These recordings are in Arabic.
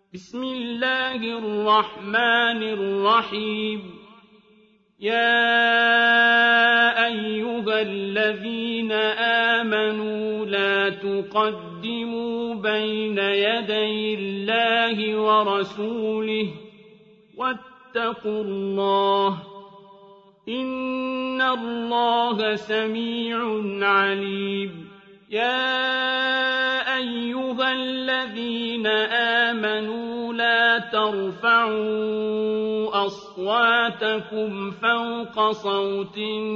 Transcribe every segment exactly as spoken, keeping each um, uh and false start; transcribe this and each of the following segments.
بسم الله الرحمن الرحيم يا أيها الذين آمنوا لا تقدموا بين يدي الله ورسوله واتقوا الله إن الله سميع عليم يا أيها الذين آمنوا لا ترفعوا أصواتكم فوق صوت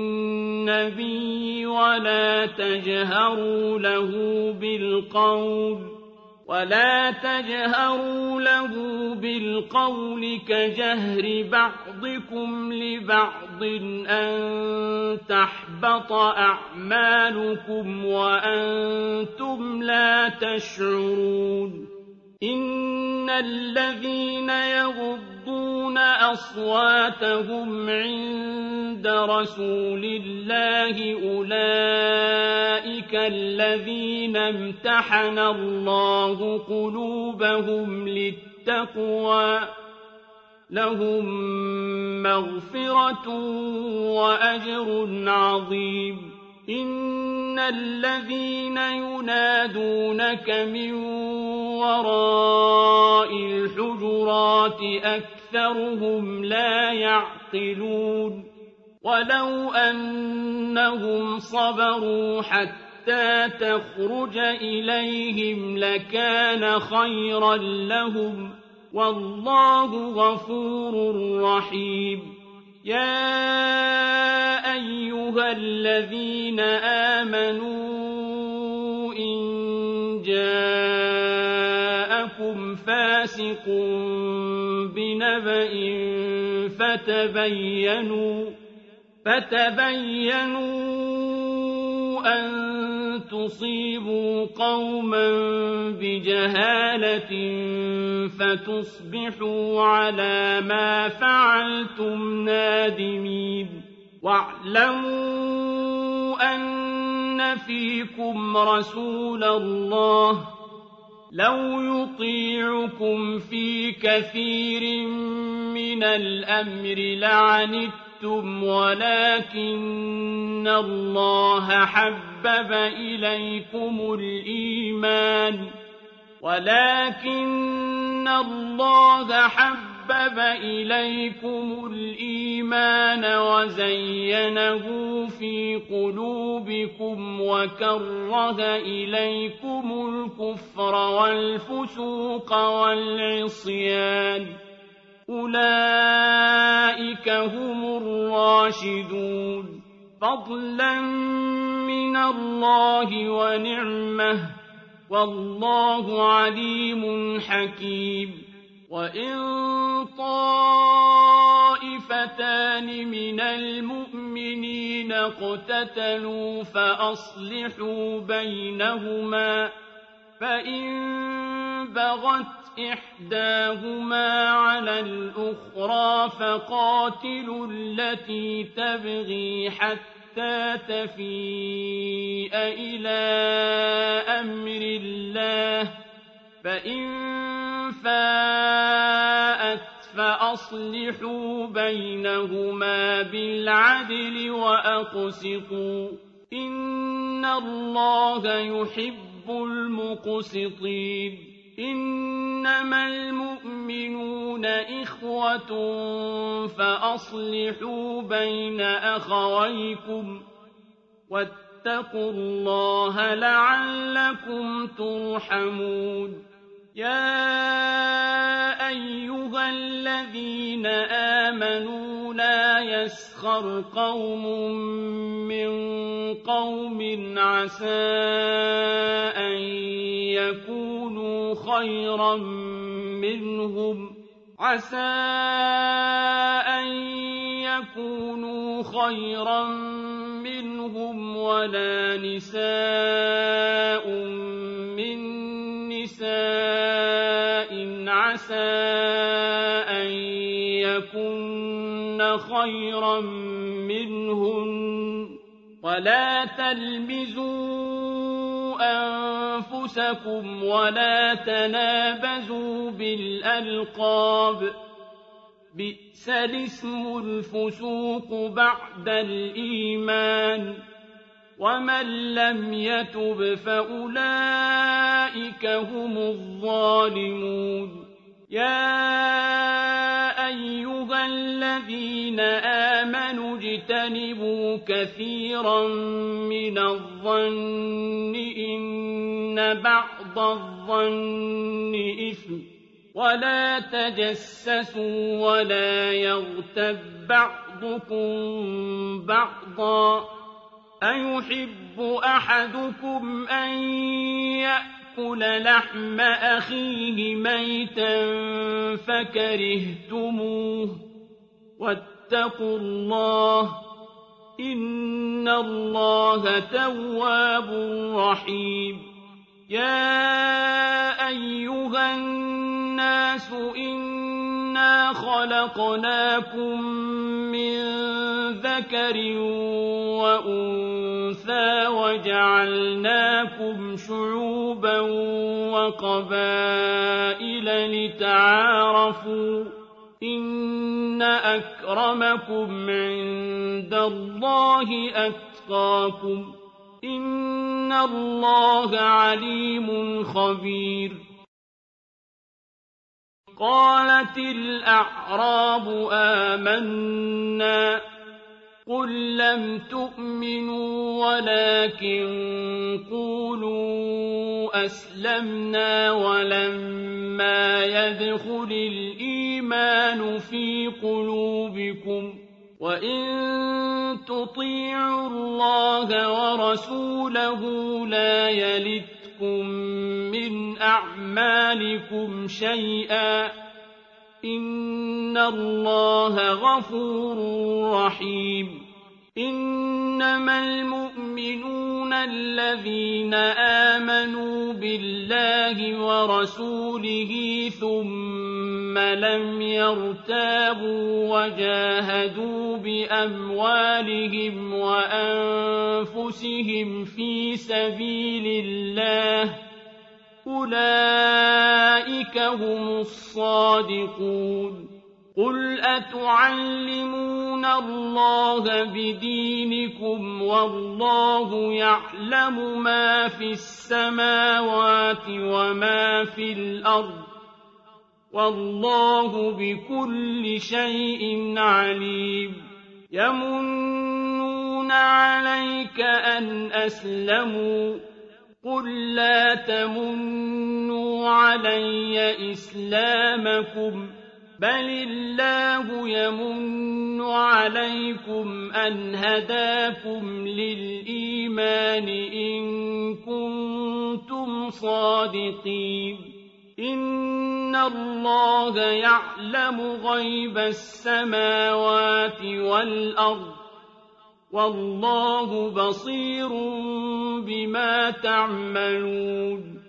النبي ولا تجهروا له بالقول ولا تجهروا له بالقول كجهر بعضكم لبعض أن تحبط أعمالكم وأنتم لا تشعرون إن الذين يغضون أصواتهم عند رسول الله أولئك الذين امتحن الله قلوبهم للتقوى لهم مغفرة وأجر عظيم إن الذين ينادونك من وراء الحجرات أكثرهم لا يعقلون ولو أنهم صبروا حتى تخرج إليهم لكان خيرا لهم والله غفور رحيم يا أيها الذين آمنوا إن جاءكم فاسق بنبأ فتبينوا فتبينوا أن تصيبوا قوما بجهالة فتصبحوا على ما فعلتم نادمين واعلموا أن فيكم رسول الله لو يطيعكم في كثير من الأمر لعنتم ولكن الله حبب إليكم الإيمان ولكن الله حبب إليكم الإيمان وزينه في قلوبكم وكره إليكم الكفر والفسوق والعصيان أولئك هم الراشدون فضلا من الله ونعمه والله عليم حكيم وإن طائفتان من المؤمنين اقتتلوا فأصلحوا بينهما فإن بغت إحداهما على الأخرى فقاتلوا التي تبغي حتى تفيء إلى أمر الله فإن فاءت فأصلحوا بينهما بالعدل وأقسطوا إن الله يحب المقسطين إنما المؤمنون إخوة فأصلحوا بين أخويكم واتقوا الله لعلكم ترحمون يا أيها الذين آمنوا لا يسخر قوم من قوم عسى أن يكونوا خيرا منهم عسى أن يكونوا خيرا منهم ولا نساء من نساء عسى أن يكن خيرا منهن ولا تلمزوا أنفسكم ولا تنابزوا بالألقاب بئس الاسم الفسوق بعد الإيمان ومن لم يتب فأولئك هم الظالمون يا أيها الذين آمنوا اجتنبوا كثيرا من الظن إن بعض الظن إثم ولا تجسسوا ولا يغتب بعضكم بعضا أيحب أحدكم أن يأكل لحم أخيه ميتا فكرهتموه واتقوا الله إن الله تواب رحيم يا أيها الناس إنا خلقناكم من ذكر وأنثى وجعلناكم شعوبا وقبائل لتعارفوا إن أكرمكم عند الله أتقاكم إن الله عليم خبير قالت الأعراب آمنا قل لم تؤمنوا ولكن قولوا أسلمنا ولما يدخل الإيمان في قلوبكم وإن تطيعوا الله ورسوله لا يلتكم من أعمالكم شيئا إن الله غفور رحيم إنما المؤمنون الذين آمنوا بالله ورسوله ثم لم يرتابوا وجاهدوا بأموالهم وأنفسهم في سبيل الله أولئك هم الصادقون قل أتعلمون الله بدينكم والله يعلم ما في السماوات وما في الأرض والله بكل شيء عليم يمنون عليك أن أسلموا قل لا تمنوا علي إسلامكم بل الله يمن عليكم أن هداكم للإيمان إن كنتم صادقين إن الله يعلم غيب السماوات والأرض والله بصير بما تعملون